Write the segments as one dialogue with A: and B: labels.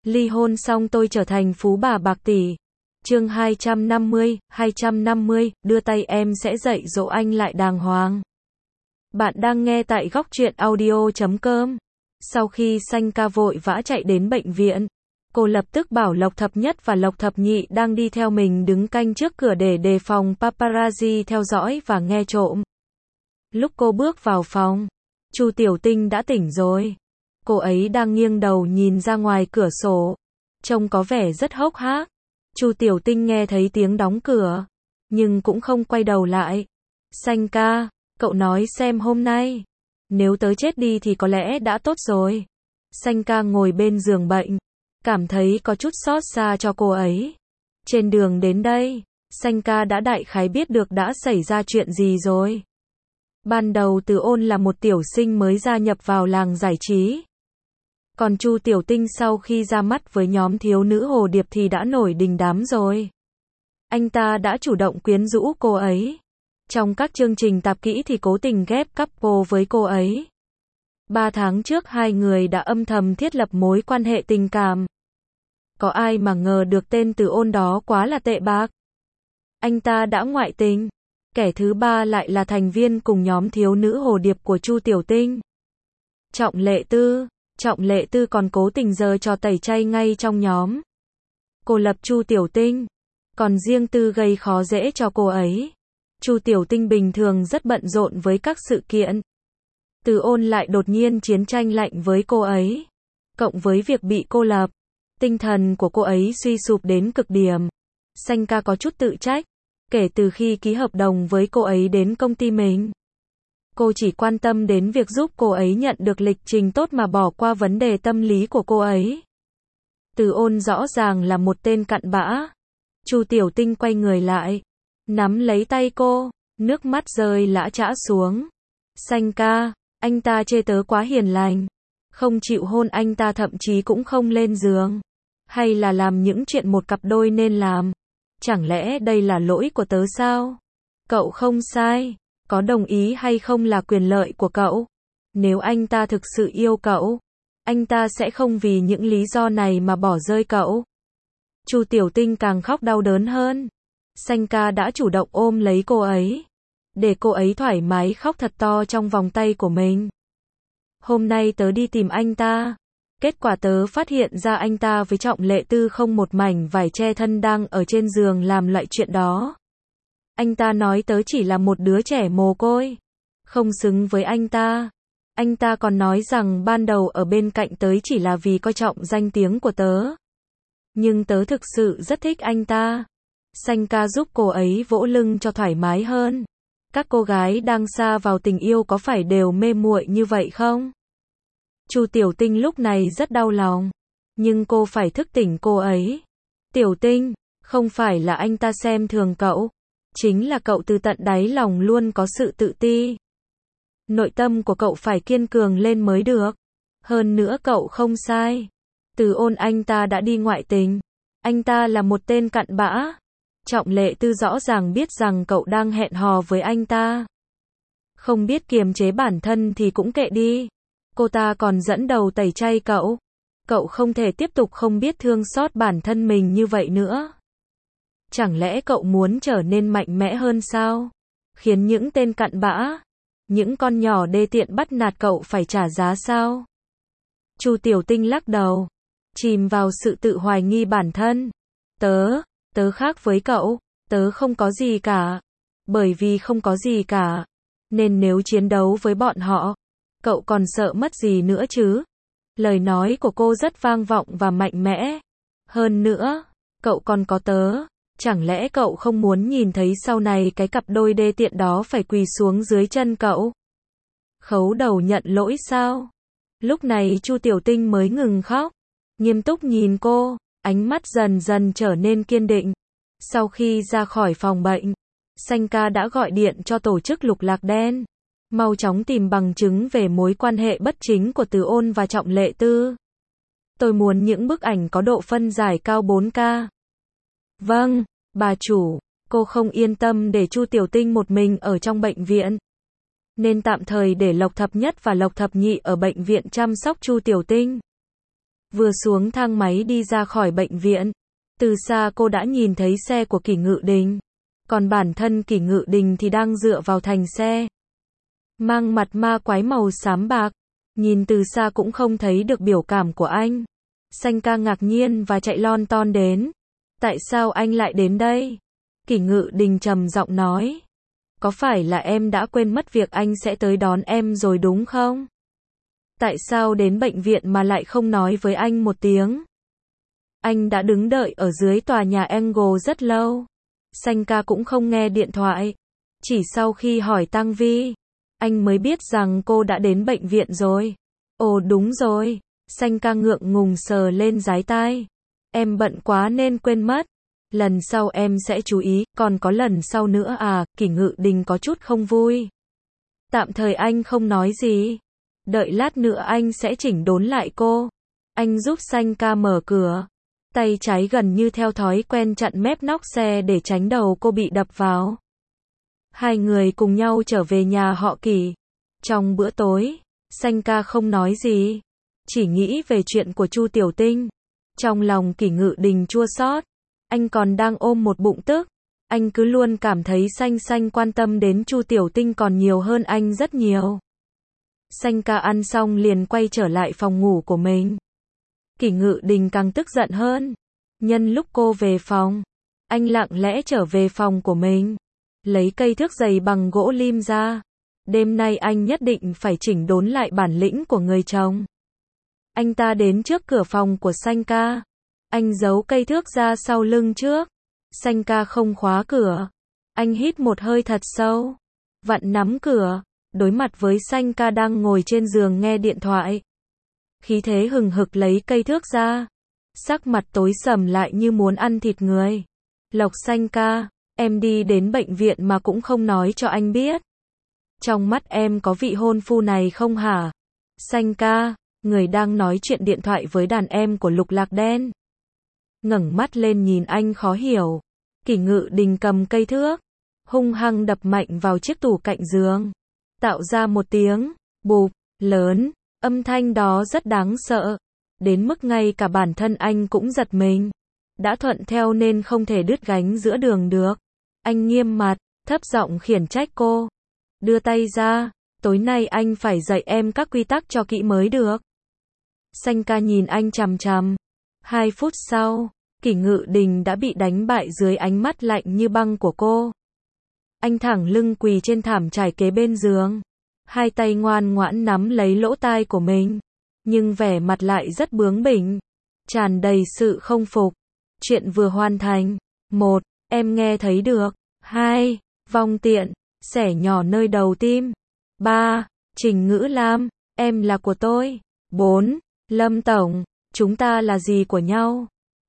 A: Ly hôn xong tôi trở thành phú bà bạc tỷ. Chương 250, đưa tay em sẽ dạy dỗ anh lại đàng hoàng. Bạn đang nghe tại góc truyện audio.com. Sau khi Sanh ca vội vã chạy đến bệnh viện, cô lập tức bảo Lộc Thập Nhất và Lộc Thập Nhị đang đi theo mình đứng canh trước cửa để đề phòng paparazzi theo dõi và nghe trộm. Lúc cô bước vào phòng, Chu Tiểu Tinh đã tỉnh rồi. Cô ấy đang nghiêng đầu nhìn ra ngoài cửa sổ, trông có vẻ rất hốc hác. Chu Tiểu Tinh nghe thấy tiếng đóng cửa, nhưng cũng không quay đầu lại. Sanh ca, cậu nói xem hôm nay, nếu tớ chết đi thì có lẽ đã tốt rồi. Sanh ca ngồi bên giường bệnh, cảm thấy có chút xót xa cho cô ấy. Trên đường đến đây, Sanh ca đã đại khái biết được đã xảy ra chuyện gì rồi. Ban đầu Từ Ôn là một tiểu sinh mới gia nhập vào làng giải trí. Còn Chu Tiểu Tinh sau khi ra mắt với nhóm thiếu nữ Hồ Điệp thì đã nổi đình đám rồi. Anh ta đã chủ động quyến rũ cô ấy. Trong các chương trình tạp kỹ thì cố tình ghép couple với cô ấy. 3 tháng trước hai người đã âm thầm thiết lập mối quan hệ tình cảm. Có ai mà ngờ được tên Từ Ôn đó quá là tệ bạc. Anh ta đã ngoại tình. Kẻ thứ ba lại là thành viên cùng nhóm thiếu nữ Hồ Điệp của Chu Tiểu Tinh. Trọng Lệ Tư còn cố tình giở trò tẩy chay ngay trong nhóm. Cô lập Chu Tiểu Tinh, còn riêng Tư gây khó dễ cho cô ấy. Chu Tiểu Tinh bình thường rất bận rộn với các sự kiện. Từ Ôn lại đột nhiên chiến tranh lạnh với cô ấy. Cộng với việc bị cô lập, tinh thần của cô ấy suy sụp đến cực điểm. Sanh ca có chút tự trách. Kể từ khi ký hợp đồng với cô ấy đến công ty mình, cô chỉ quan tâm đến việc giúp cô ấy nhận được lịch trình tốt mà bỏ qua vấn đề tâm lý của cô ấy. Từ Ôn rõ ràng là một tên cặn bã. Chu Tiểu Tinh quay người lại, nắm lấy tay cô, nước mắt rơi lã chã xuống. Sanh ca, anh ta chê tớ quá hiền lành, không chịu hôn anh ta, thậm chí cũng không lên giường, hay là làm những chuyện một cặp đôi nên làm. Chẳng lẽ đây là lỗi của tớ sao? Cậu không sai, có đồng ý hay không là quyền lợi của cậu. Nếu anh ta thực sự yêu cậu, anh ta sẽ không vì những lý do này mà bỏ rơi cậu. Chu Tiểu Tinh càng khóc đau đớn hơn. Sanh ca đã chủ động ôm lấy cô ấy, để cô ấy thoải mái khóc thật to trong vòng tay của mình. Hôm nay tớ đi tìm anh ta. Kết quả tớ phát hiện ra anh ta với Trọng Lệ Tư không một mảnh vải che thân đang ở trên giường làm loại chuyện đó. Anh ta nói tớ chỉ là một đứa trẻ mồ côi, không xứng với anh ta. Anh ta còn nói rằng ban đầu ở bên cạnh tớ chỉ là vì coi trọng danh tiếng của tớ. Nhưng tớ thực sự rất thích anh ta. Sanh ca giúp cô ấy vỗ lưng cho thoải mái hơn. Các cô gái đang sa vào tình yêu có phải đều mê muội như vậy không? Chu Tiểu Tinh lúc này rất đau lòng, nhưng cô phải thức tỉnh cô ấy. Tiểu Tinh, không phải là anh ta xem thường cậu, chính là cậu từ tận đáy lòng luôn có sự tự ti. Nội tâm của cậu phải kiên cường lên mới được. Hơn nữa cậu không sai. Từ Ôn anh ta đã đi ngoại tình. Anh ta là một tên cặn bã. Trọng Lệ Tư rõ ràng biết rằng cậu đang hẹn hò với anh ta. Không biết kiềm chế bản thân thì cũng kệ đi. Cô ta còn dẫn đầu tẩy chay cậu. Cậu không thể tiếp tục không biết thương xót bản thân mình như vậy nữa. Chẳng lẽ cậu muốn trở nên mạnh mẽ hơn sao? Khiến những tên cặn bã, những con nhỏ đê tiện bắt nạt cậu phải trả giá sao? Chu Tiểu Tinh lắc đầu, chìm vào sự tự hoài nghi bản thân. Tớ khác với cậu, tớ không có gì cả. Bởi vì không có gì cả, nên nếu chiến đấu với bọn họ, cậu còn sợ mất gì nữa chứ? Lời nói của cô rất vang vọng và mạnh mẽ. Hơn nữa, cậu còn có tớ. Chẳng lẽ cậu không muốn nhìn thấy sau này cái cặp đôi đê tiện đó phải quỳ xuống dưới chân cậu? Khấu đầu nhận lỗi sao? Lúc này Chu Tiểu Tinh mới ngừng khóc, nghiêm túc nhìn cô, ánh mắt dần dần trở nên kiên định. Sau khi ra khỏi phòng bệnh, Sanh ca đã gọi điện cho tổ chức Lục Lạc Đen. Mau chóng tìm bằng chứng về mối quan hệ bất chính của Từ Ôn và Trọng Lệ Tư. Tôi muốn những bức ảnh có độ phân giải cao 4K. Vâng, bà chủ. Cô không yên tâm để Chu Tiểu Tinh một mình ở trong bệnh viện, nên tạm thời để Lộc Thập Nhất và Lộc Thập Nhị ở bệnh viện chăm sóc Chu Tiểu Tinh. Vừa xuống thang máy đi ra khỏi bệnh viện, từ xa cô đã nhìn thấy xe của Kỷ Ngự Đình. Còn bản thân Kỷ Ngự Đình thì đang dựa vào thành xe. Mang mặt ma quái màu xám bạc. Nhìn từ xa cũng không thấy được biểu cảm của anh. Sanh ca ngạc nhiên và chạy lon ton đến. Tại sao anh lại đến đây? Kỷ Ngự Đình trầm giọng nói. Có phải là em đã quên mất việc anh sẽ tới đón em rồi đúng không? Tại sao đến bệnh viện mà lại không nói với anh một tiếng? Anh đã đứng đợi ở dưới tòa nhà Angle rất lâu. Sanh ca cũng không nghe điện thoại. Chỉ sau khi hỏi Tang Vi, anh mới biết rằng cô đã đến bệnh viện rồi. Ồ đúng rồi. Sanh ca ngượng ngùng sờ lên dái tai. Em bận quá nên quên mất. Lần sau em sẽ chú ý, còn có lần sau nữa à? Kỷ Ngự Đình có chút không vui. Tạm thời anh không nói gì. Đợi lát nữa anh sẽ chỉnh đốn lại cô. Anh giúp Sanh ca mở cửa. Tay trái gần như theo thói quen chặn mép nóc xe để tránh đầu cô bị đập vào. Hai người cùng nhau trở về nhà họ Kỷ. Trong bữa tối, Sanh ca không nói gì. Chỉ nghĩ về chuyện của Chu Tiểu Tinh. Trong lòng Kỷ Ngự Đình chua xót. Anh còn đang ôm một bụng tức. Anh cứ luôn cảm thấy Sanh quan tâm đến Chu Tiểu Tinh còn nhiều hơn anh rất nhiều. Sanh ca ăn xong liền quay trở lại phòng ngủ của mình. Kỷ Ngự Đình càng tức giận hơn. Nhân lúc cô về phòng, anh lặng lẽ trở về phòng của mình. Lấy cây thước giày bằng gỗ lim ra. Đêm nay anh nhất định phải chỉnh đốn lại bản lĩnh của người chồng. Anh ta đến trước cửa phòng của Sanh ca. Anh giấu cây thước ra sau lưng trước. Sanh ca không khóa cửa. Anh hít một hơi thật sâu. Vặn nắm cửa. Đối mặt với Sanh ca đang ngồi trên giường nghe điện thoại. Khí thế hừng hực lấy cây thước ra. Sắc mặt tối sầm lại như muốn ăn thịt người. Lộc Sanh ca, em đi đến bệnh viện mà cũng không nói cho anh biết. Trong mắt em có vị hôn phu này không hả? Sanh ca, người đang nói chuyện điện thoại với đàn em của Lục Lạc Đen. Ngẩng mắt lên nhìn anh khó hiểu. Kỷ Ngự Đình cầm cây thước, hung hăng đập mạnh vào chiếc tủ cạnh giường. Tạo ra một tiếng bụp lớn, âm thanh đó rất đáng sợ. Đến mức ngay cả bản thân anh cũng giật mình. Đã thuận theo nên không thể đứt gánh giữa đường được. Anh nghiêm mặt, thấp giọng khiển trách cô. Đưa tay ra, tối nay anh phải dạy em các quy tắc cho kỹ mới được. Sanh ca nhìn anh chằm chằm. 2 phút sau, Kỷ Ngự Đình đã bị đánh bại dưới ánh mắt lạnh như băng của cô. Anh thẳng lưng quỳ trên thảm trải kế bên giường. Hai tay ngoan ngoãn nắm lấy lỗ tai của mình. Nhưng vẻ mặt lại rất bướng bỉnh. Tràn đầy sự không phục. Chuyện vừa hoàn thành. 1. Em nghe thấy được. 2. Vong tiện. Xẻ nhỏ nơi đầu tim. 3. Trình Ngữ Lam. Em là của tôi. 4. Lâm Tổng. Chúng ta là gì của nhau?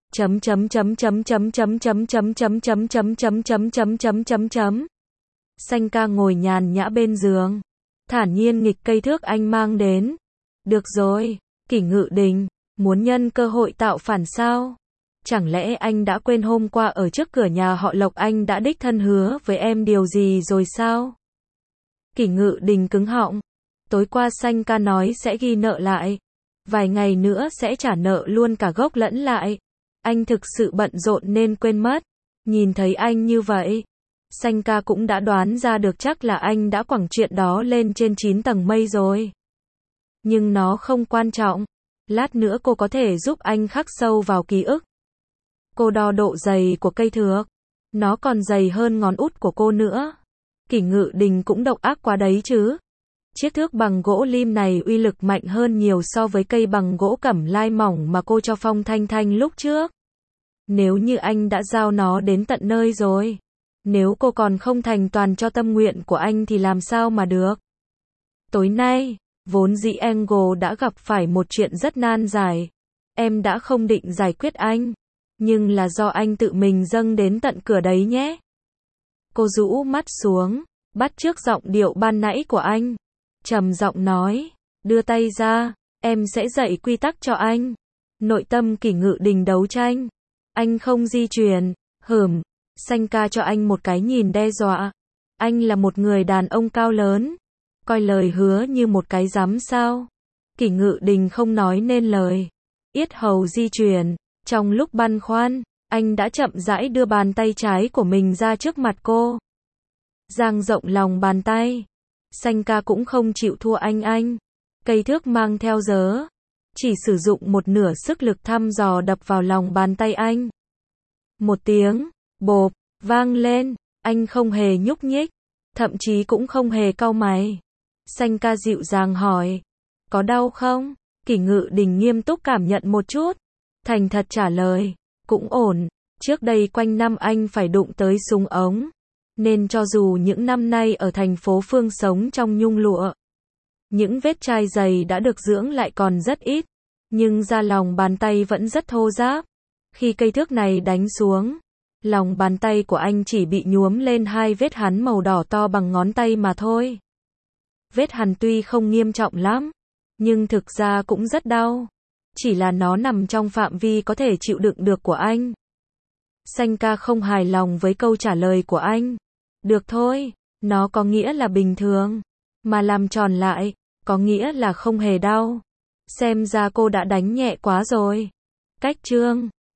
A: Sanh ca ngồi nhàn nhã bên giường, thản nhiên nghịch cây thước anh mang đến. Được rồi, Kỷ Ngự Đình, muốn nhân cơ hội tạo phản sao? Chẳng lẽ anh đã quên hôm qua ở trước cửa nhà họ Lộc anh đã đích thân hứa với em điều gì rồi sao? Kỷ Ngự Đình cứng họng. Tối qua Sanh ca nói sẽ ghi nợ lại. Vài ngày nữa sẽ trả nợ luôn cả gốc lẫn lại. Anh thực sự bận rộn nên quên mất. Nhìn thấy anh như vậy, Sanh ca cũng đã đoán ra được chắc là anh đã quẳng chuyện đó lên trên 9 tầng mây rồi. Nhưng nó không quan trọng. Lát nữa cô có thể giúp anh khắc sâu vào ký ức. Cô đo độ dày của cây thước. Nó còn dày hơn ngón út của cô nữa. Kỷ Ngự Đình cũng độc ác quá đấy chứ. Chiếc thước bằng gỗ lim này uy lực mạnh hơn nhiều so với cây bằng gỗ cẩm lai mỏng mà cô cho Phong Thanh Thanh lúc trước. Nếu như anh đã giao nó đến tận nơi rồi. Nếu cô còn không thành toàn cho tâm nguyện của anh thì làm sao mà được. Tối nay, vốn dĩ Angle đã gặp phải một chuyện rất nan giải. Em đã không định giải quyết anh. Nhưng là do anh tự mình dâng đến tận cửa đấy nhé. Cô rũ mắt xuống, bắt chước giọng điệu ban nãy của anh. Trầm giọng nói, đưa tay ra, em sẽ dạy quy tắc cho anh. Nội tâm Kỷ Ngự Đình đấu tranh. Anh không di chuyển, Sanh ca cho anh một cái nhìn đe dọa. Anh là một người đàn ông cao lớn. Coi lời hứa như một cái giám sao. Kỷ Ngự Đình không nói nên lời. yết hầu di chuyển. Trong lúc băn khoăn, anh đã chậm rãi đưa bàn tay trái của mình ra trước mặt cô. Dang rộng lòng bàn tay. Sanh ca cũng không chịu thua anh. Cây thước mang theo giớ. Chỉ sử dụng một nửa sức lực thăm dò đập vào lòng bàn tay anh. Một tiếng, bộp, vang lên. Anh không hề nhúc nhích. Thậm chí cũng không hề cau mày. Sanh ca dịu dàng hỏi. Có đau không? Kỷ Ngự Đình nghiêm túc cảm nhận một chút. Thành thật trả lời. Cũng ổn. Trước đây quanh năm anh phải đụng tới súng ống. Nên cho dù những năm nay ở thành phố Phương sống trong nhung lụa, những vết chai dày đã được dưỡng lại còn rất ít. Nhưng da lòng bàn tay vẫn rất thô ráp. Khi cây thước này đánh xuống, lòng bàn tay của anh chỉ bị nhuốm lên 2 vết hằn màu đỏ to bằng ngón tay mà thôi. Vết hằn tuy không nghiêm trọng lắm, nhưng thực ra cũng rất đau. Chỉ là nó nằm trong phạm vi có thể chịu đựng được của anh. Sanh ca không hài lòng với câu trả lời của anh. Được thôi, nó có nghĩa là bình thường. Mà làm tròn lại, có nghĩa là không hề đau. Xem ra cô đã đánh nhẹ quá rồi. Cách chương